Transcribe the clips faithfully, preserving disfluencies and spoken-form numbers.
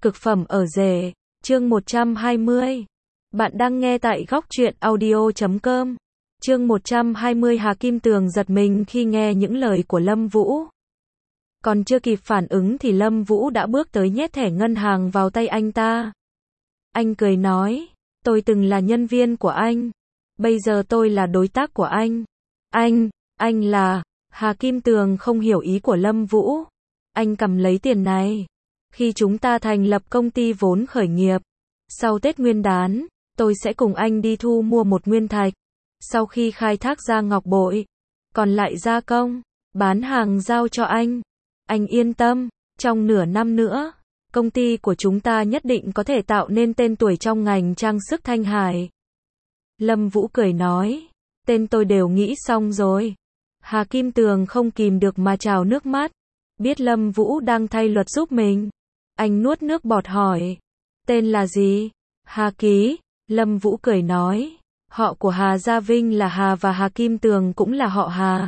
Cực phẩm ở rể, chương một trăm hai mươi. Bạn đang nghe tại góc truyện audio chấm com. Chương một trăm hai mươi. Hà Kim Tường giật mình khi nghe những lời của Lâm Vũ. Còn chưa kịp phản ứng thì Lâm Vũ đã bước tới nhét thẻ ngân hàng vào tay anh ta. Anh cười nói, tôi từng là nhân viên của anh. Bây giờ tôi là đối tác của anh. Anh, anh là... Hà Kim Tường không hiểu ý của Lâm Vũ. Anh cầm lấy tiền này. Khi chúng ta thành lập công ty vốn khởi nghiệp, sau Tết Nguyên đán, tôi sẽ cùng anh đi thu mua một nguyên thạch. Sau khi khai thác ra ngọc bội, còn lại gia công, bán hàng giao cho anh. Anh yên tâm, trong nửa năm nữa, công ty của chúng ta nhất định có thể tạo nên tên tuổi trong ngành trang sức Thanh Hải. Lâm Vũ cười nói, tên tôi đều nghĩ xong rồi. Hà Kim Tường không kìm được mà trào nước mắt. Biết Lâm Vũ đang thay luật giúp mình. Anh nuốt nước bọt hỏi, tên là gì? Hà Ký. Lâm Vũ cười nói, họ của Hà Gia Vinh là Hà và Hà Kim Tường cũng là họ Hà.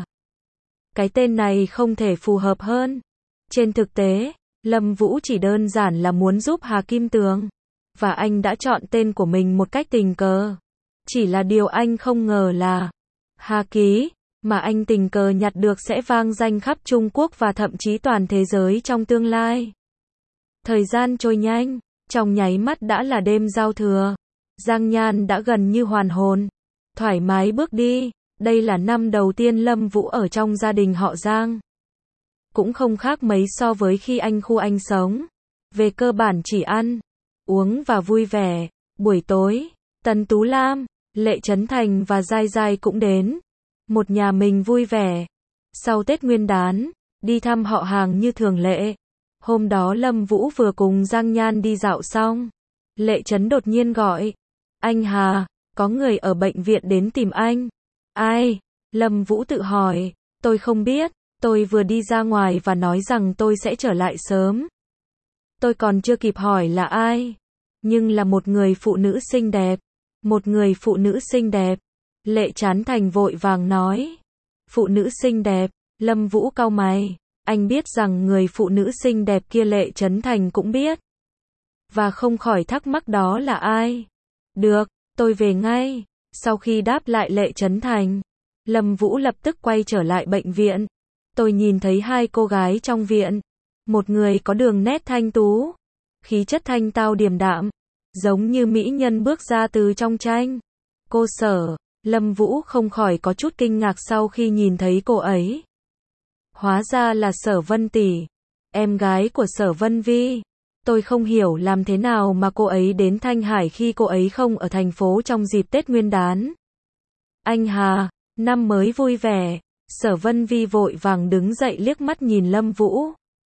Cái tên này không thể phù hợp hơn. Trên thực tế, Lâm Vũ chỉ đơn giản là muốn giúp Hà Kim Tường. Và anh đã chọn tên của mình một cách tình cờ. Chỉ là điều anh không ngờ là Hà Ký mà anh tình cờ nhặt được sẽ vang danh khắp Trung Quốc và thậm chí toàn thế giới trong tương lai. Thời gian trôi nhanh, trong nháy mắt đã là đêm giao thừa. Giang Nhan đã gần như hoàn hồn, thoải mái bước đi. Đây là năm đầu tiên Lâm Vũ ở trong gia đình họ Giang. Cũng không khác mấy so với khi anh khu anh sống. Về cơ bản chỉ ăn, uống và vui vẻ. Buổi tối, Tần Tú Lam, Lệ Chấn Thành và Giai Giai cũng đến. Một nhà mình vui vẻ. Sau Tết Nguyên đán, đi thăm họ hàng như thường lệ. Hôm đó Lâm Vũ vừa cùng Giang Nhan đi dạo xong. Lệ Chấn đột nhiên gọi, anh Hà, có người ở bệnh viện đến tìm anh. Ai? Lâm Vũ tự hỏi, tôi không biết, tôi vừa đi ra ngoài và nói rằng tôi sẽ trở lại sớm. Tôi còn chưa kịp hỏi là ai. Nhưng là một người phụ nữ xinh đẹp. Một người phụ nữ xinh đẹp. Lệ Chán Thành vội vàng nói. Phụ nữ xinh đẹp. Lâm Vũ cau mày. Anh biết rằng người phụ nữ xinh đẹp kia Lệ Chấn Thành cũng biết. Và không khỏi thắc mắc đó là ai. Được, tôi về ngay. Sau khi đáp lại Lệ Chấn Thành, Lâm Vũ lập tức quay trở lại bệnh viện. Tôi nhìn thấy hai cô gái trong viện. Một người có đường nét thanh tú, khí chất thanh tao điềm đạm, giống như mỹ nhân bước ra từ trong tranh. Cô Sở. Lâm Vũ không khỏi có chút kinh ngạc sau khi nhìn thấy cô ấy. Hóa ra là Sở Vân tỷ, em gái của Sở Vân Vi. Tôi không hiểu làm thế nào mà cô ấy đến Thanh Hải khi cô ấy không ở thành phố trong dịp Tết Nguyên đán. Anh Hà, năm mới vui vẻ. Sở Vân Vi vội vàng đứng dậy liếc mắt nhìn Lâm Vũ.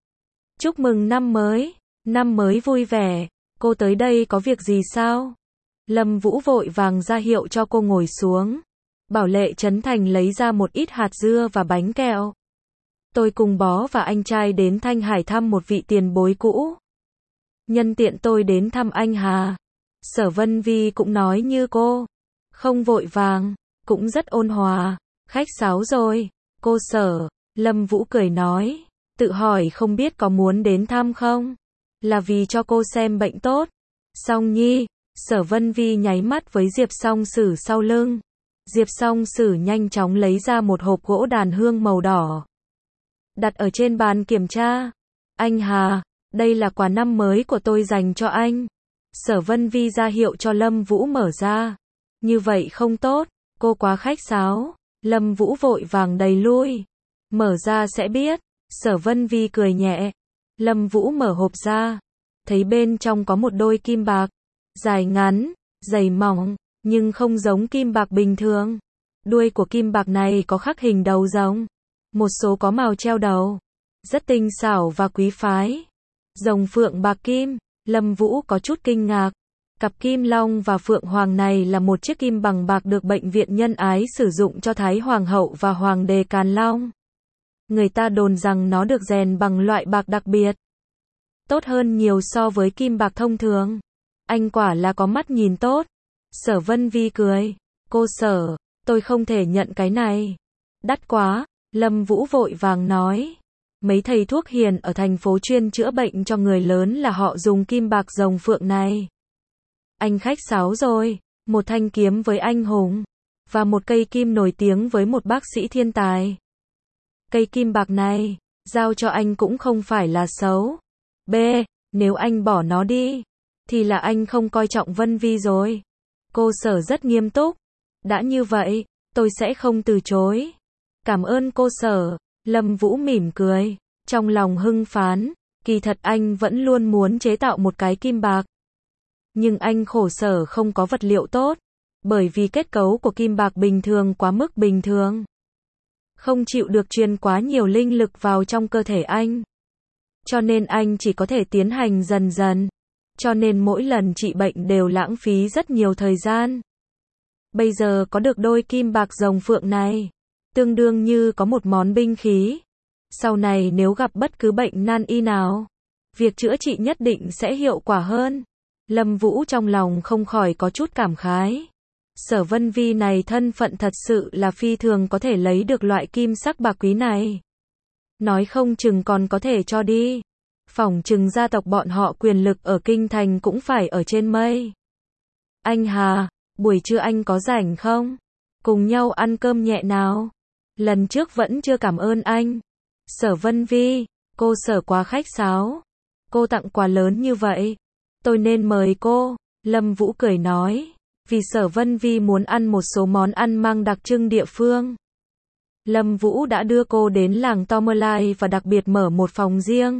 Chúc mừng năm mới, năm mới vui vẻ. Cô tới đây có việc gì sao? Lâm Vũ vội vàng ra hiệu cho cô ngồi xuống. Bảo Lệ Chấn Thành lấy ra một ít hạt dưa và bánh kẹo. Tôi cùng bó và anh trai đến Thanh Hải thăm một vị tiền bối cũ. Nhân tiện tôi đến thăm anh Hà. Sở Vân Vi cũng nói như cô. Không vội vàng, cũng rất ôn hòa. Khách sáo rồi, cô Sở. Lâm Vũ cười nói. Tự hỏi không biết có muốn đến thăm không? Là vì cho cô xem bệnh tốt. Song Nhi. Sở Vân Vi nháy mắt với Diệp Song Sử sau lưng. Diệp Song Sử nhanh chóng lấy ra một hộp gỗ đàn hương màu đỏ. Đặt ở trên bàn kiểm tra. Anh Hà, đây là quà năm mới của tôi dành cho anh. Sở Vân Vi ra hiệu cho Lâm Vũ mở ra. Như vậy không tốt, cô quá khách sáo. Lâm Vũ vội vàng đẩy lui. Mở ra sẽ biết. Sở Vân Vi cười nhẹ. Lâm Vũ mở hộp ra. Thấy bên trong có một đôi kim bạc. Dài ngắn, dày mỏng, nhưng không giống kim bạc bình thường. Đuôi của kim bạc này có khắc hình đầu rồng. Một số có màu treo đầu. Rất tinh xảo và quý phái. Rồng phượng bạc kim. Lâm Vũ có chút kinh ngạc. Cặp kim long và phượng hoàng này là một chiếc kim bằng bạc được bệnh viện Nhân Ái sử dụng cho Thái Hoàng hậu và Hoàng đế Càn Long. Người ta đồn rằng nó được rèn bằng loại bạc đặc biệt. Tốt hơn nhiều so với kim bạc thông thường. Anh quả là có mắt nhìn tốt. Sở Vân Vi cười. Cô Sở, tôi không thể nhận cái này. Đắt quá. Lâm Vũ vội vàng nói. Mấy thầy thuốc hiền ở thành phố chuyên chữa bệnh cho người lớn là họ dùng kim bạc rồng phượng này. Anh khách sáo rồi, một thanh kiếm với anh hùng, và một cây kim nổi tiếng với một bác sĩ thiên tài. Cây kim bạc này, giao cho anh cũng không phải là xấu. B. Nếu anh bỏ nó đi, thì là anh không coi trọng Vân Vi rồi. Cô Sở rất nghiêm túc. Đã như vậy, tôi sẽ không từ chối. Cảm ơn cô Sở. Lâm Vũ mỉm cười, trong lòng hưng phấn, kỳ thật anh vẫn luôn muốn chế tạo một cái kim bạc. Nhưng anh khổ sở không có vật liệu tốt, bởi vì kết cấu của kim bạc bình thường quá mức bình thường. Không chịu được truyền quá nhiều linh lực vào trong cơ thể anh. Cho nên anh chỉ có thể tiến hành dần dần. Cho nên mỗi lần trị bệnh đều lãng phí rất nhiều thời gian. Bây giờ có được đôi kim bạc rồng phượng này, tương đương như có một món binh khí. Sau này nếu gặp bất cứ bệnh nan y nào, việc chữa trị nhất định sẽ hiệu quả hơn. Lâm Vũ trong lòng không khỏi có chút cảm khái. Sở Vân Vi này thân phận thật sự là phi thường có thể lấy được loại kim sắc bạc quý này. Nói không chừng còn có thể cho đi. Phỏng chừng gia tộc bọn họ quyền lực ở kinh thành cũng phải ở trên mây. Anh Hà, buổi trưa anh có rảnh không? Cùng nhau ăn cơm nhẹ nào. Lần trước vẫn chưa cảm ơn anh. Sở Vân Vi, cô Sở quá khách sáo. Cô tặng quà lớn như vậy, tôi nên mời cô. Lâm Vũ cười nói, vì Sở Vân Vi muốn ăn một số món ăn mang đặc trưng địa phương. Lâm Vũ đã đưa cô đến làng Tomerlai và đặc biệt mở một phòng riêng.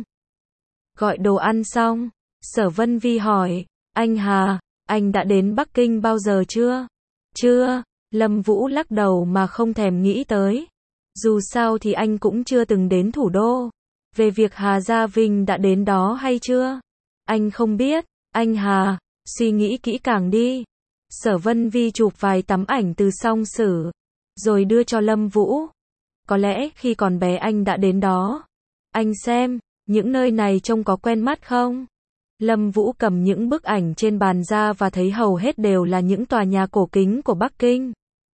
Gọi đồ ăn xong, Sở Vân Vi hỏi, anh Hà, anh đã đến Bắc Kinh bao giờ chưa? Chưa, Lâm Vũ lắc đầu mà không thèm nghĩ tới. Dù sao thì anh cũng chưa từng đến thủ đô. Về việc Hà Gia Vinh đã đến đó hay chưa? Anh không biết. Anh Hà, suy nghĩ kỹ càng đi. Sở Vân Vi chụp vài tấm ảnh từ song sử, rồi đưa cho Lâm Vũ. Có lẽ khi còn bé anh đã đến đó. Anh xem, những nơi này trông có quen mắt không? Lâm Vũ cầm những bức ảnh trên bàn ra và thấy hầu hết đều là những tòa nhà cổ kính của Bắc Kinh.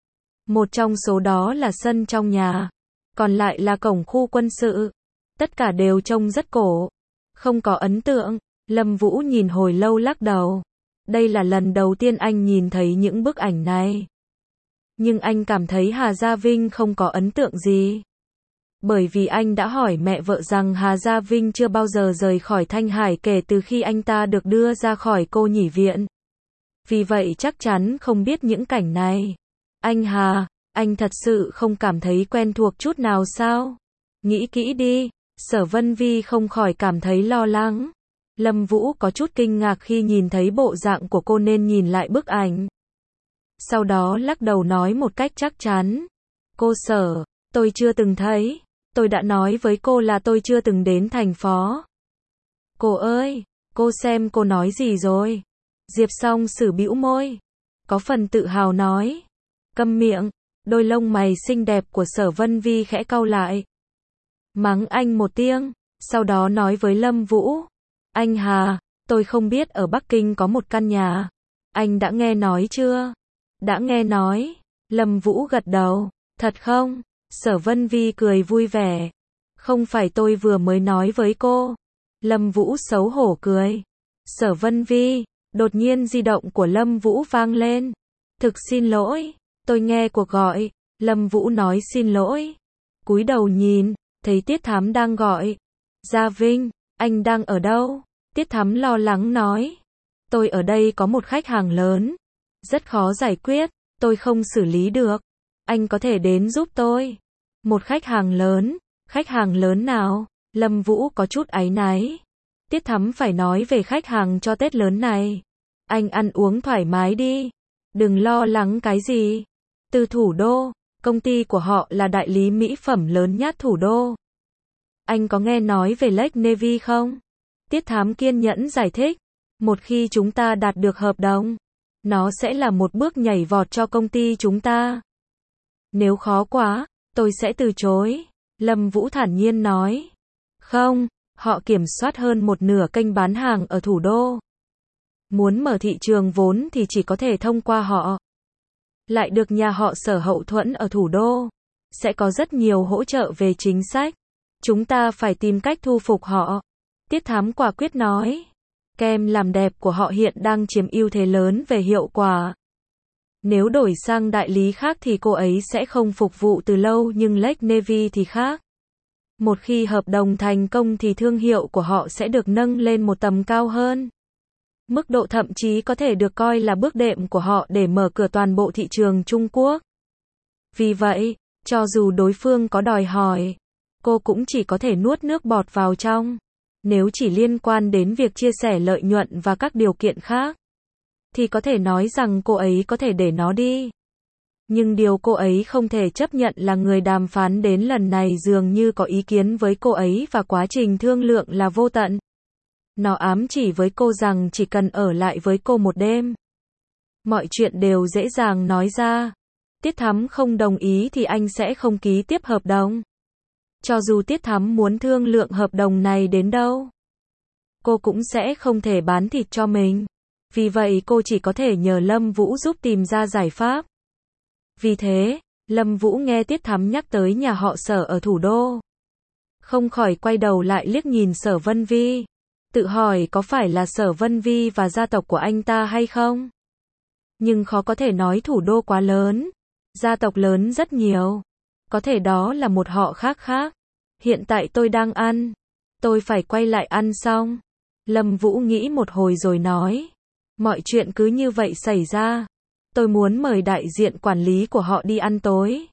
Một trong số đó là sân trong nhà, còn lại là cổng khu quân sự. Tất cả đều trông rất cổ. Không có ấn tượng. Lâm Vũ nhìn hồi lâu lắc đầu. Đây là lần đầu tiên anh nhìn thấy những bức ảnh này. Nhưng anh cảm thấy Hà Gia Vinh không có ấn tượng gì. Bởi vì anh đã hỏi mẹ vợ rằng Hà Gia Vinh chưa bao giờ rời khỏi Thanh Hải kể từ khi anh ta được đưa ra khỏi cô nhi viện. Vì vậy chắc chắn không biết những cảnh này. Anh Hà, anh thật sự không cảm thấy quen thuộc chút nào sao? Nghĩ kỹ đi. Sở Vân Vi không khỏi cảm thấy lo lắng. Lâm Vũ có chút kinh ngạc khi nhìn thấy bộ dạng của cô nên nhìn lại bức ảnh. Sau đó lắc đầu nói một cách chắc chắn. Cô Sở, tôi chưa từng thấy. Tôi đã nói với cô là tôi chưa từng đến thành phố. Cô ơi, cô xem cô nói gì rồi? Diệp Song Sử bĩu môi. Có phần tự hào nói. Câm miệng. Đôi lông mày xinh đẹp của Sở Vân Vi khẽ cau lại. Mắng anh một tiếng, sau đó nói với Lâm Vũ. Anh Hà, tôi không biết ở Bắc Kinh có một căn nhà. Anh đã nghe nói chưa? Đã nghe nói. Lâm Vũ gật đầu. Thật không? Sở Vân Vi cười vui vẻ. Không phải tôi vừa mới nói với cô. Lâm Vũ xấu hổ cười. Sở Vân Vi, đột nhiên di động của Lâm Vũ vang lên. Thực xin lỗi, tôi nghe cuộc gọi. Lâm Vũ nói xin lỗi. Cúi đầu nhìn, thấy Tiết Thám đang gọi. Gia Vinh, anh đang ở đâu? Tiết Thám lo lắng nói. Tôi ở đây có một khách hàng lớn. Rất khó giải quyết, tôi không xử lý được. Anh có thể đến giúp tôi. Một khách hàng lớn, khách hàng lớn nào? Lâm Vũ có chút áy náy. Tiết Thắm phải nói về khách hàng cho Tết lớn này. Anh ăn uống thoải mái đi. Đừng lo lắng cái gì. Từ thủ đô, công ty của họ là đại lý mỹ phẩm lớn nhất thủ đô. Anh có nghe nói về Lake Navy không? Tiết Thám kiên nhẫn giải thích. Một khi chúng ta đạt được hợp đồng, nó sẽ là một bước nhảy vọt cho công ty chúng ta. Nếu khó quá, tôi sẽ từ chối. Lâm Vũ thản nhiên nói. Không, họ kiểm soát hơn một nửa kênh bán hàng ở thủ đô. Muốn mở thị trường vốn thì chỉ có thể thông qua họ. Lại được nhà họ Sở hậu thuẫn ở thủ đô. Sẽ có rất nhiều hỗ trợ về chính sách. Chúng ta phải tìm cách thu phục họ. Tiết Thám quả quyết nói. Kem làm đẹp của họ hiện đang chiếm ưu thế lớn về hiệu quả. Nếu đổi sang đại lý khác thì cô ấy sẽ không phục vụ từ lâu, nhưng Lake Navy thì khác. Một khi hợp đồng thành công thì thương hiệu của họ sẽ được nâng lên một tầm cao hơn. Mức độ thậm chí có thể được coi là bước đệm của họ để mở cửa toàn bộ thị trường Trung Quốc. Vì vậy, cho dù đối phương có đòi hỏi, cô cũng chỉ có thể nuốt nước bọt vào trong. Nếu chỉ liên quan đến việc chia sẻ lợi nhuận và các điều kiện khác, thì có thể nói rằng cô ấy có thể để nó đi. Nhưng điều cô ấy không thể chấp nhận là người đàm phán đến lần này dường như có ý kiến với cô ấy và quá trình thương lượng là vô tận. Nó ám chỉ với cô rằng chỉ cần ở lại với cô một đêm, mọi chuyện đều dễ dàng nói ra. Tiết Thắm không đồng ý thì anh sẽ không ký tiếp hợp đồng. Cho dù Tiết Thắm muốn thương lượng hợp đồng này đến đâu, cô cũng sẽ không thể bán thịt cho mình. Vì vậy cô chỉ có thể nhờ Lâm Vũ giúp tìm ra giải pháp. Vì thế, Lâm Vũ nghe Tiết Thắm nhắc tới nhà họ Sở ở thủ đô, không khỏi quay đầu lại liếc nhìn Sở Vân Vi, tự hỏi có phải là Sở Vân Vi và gia tộc của anh ta hay không? Nhưng khó có thể nói thủ đô quá lớn, gia tộc lớn rất nhiều, có thể đó là một họ khác khác. Hiện tại tôi đang ăn, tôi phải quay lại ăn xong. Lâm Vũ nghĩ một hồi rồi nói, mọi chuyện cứ như vậy xảy ra, tôi muốn mời đại diện quản lý của họ đi ăn tối.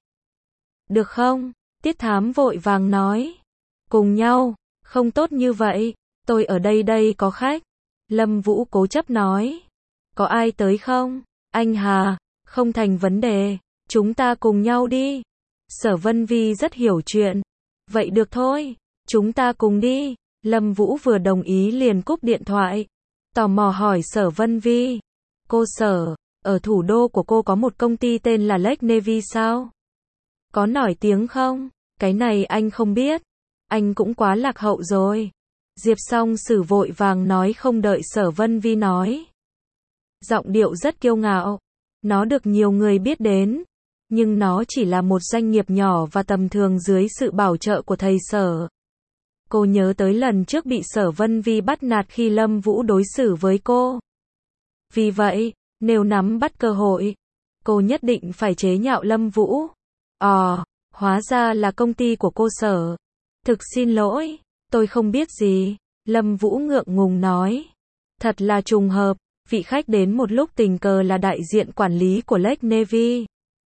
Được không? Tiết Thám vội vàng nói. Cùng nhau, không tốt như vậy, tôi ở đây đây có khách. Lâm Vũ cố chấp nói. Có ai tới không? Anh Hà, không thành vấn đề, chúng ta cùng nhau đi. Sở Vân Vi rất hiểu chuyện. Vậy được thôi, chúng ta cùng đi. Lâm Vũ vừa đồng ý liền cúp điện thoại. Tò mò hỏi Sở Vân Vi. Cô Sở, ở thủ đô của cô có một công ty tên là Lake Navy sao? Có nổi tiếng không? Cái này anh không biết. Anh cũng quá lạc hậu rồi. Diệp Song Sử vội vàng nói không đợi Sở Vân Vi nói. Giọng điệu rất kiêu ngạo. Nó được nhiều người biết đến. Nhưng nó chỉ là một doanh nghiệp nhỏ và tầm thường dưới sự bảo trợ của thầy Sở. Cô nhớ tới lần trước bị Sở Vân Vi bắt nạt khi Lâm Vũ đối xử với cô. Vì vậy, nếu nắm bắt cơ hội, cô nhất định phải chế nhạo Lâm Vũ. Ồ, hóa ra là công ty của cô Sở. Thực xin lỗi, tôi không biết gì. Lâm Vũ ngượng ngùng nói. Thật là trùng hợp, vị khách đến một lúc tình cờ là đại diện quản lý của Lake Navy.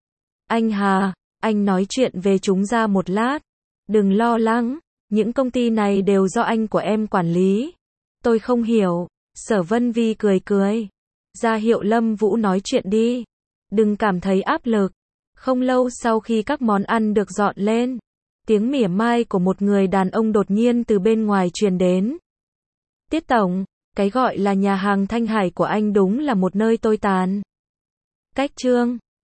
Anh Hà, anh nói chuyện về chúng ra một lát. Đừng lo lắng, những công ty này đều do anh của em quản lý. Tôi không hiểu. Sở Vân Vi cười cười. Ra hiệu Lâm Vũ nói chuyện đi. Đừng cảm thấy áp lực. Không lâu sau khi các món ăn được dọn lên, tiếng mỉa mai của một người đàn ông đột nhiên từ bên ngoài truyền đến. Tiết Tổng, cái gọi là nhà hàng Thanh Hải của anh đúng là một nơi tồi tàn. Cách chương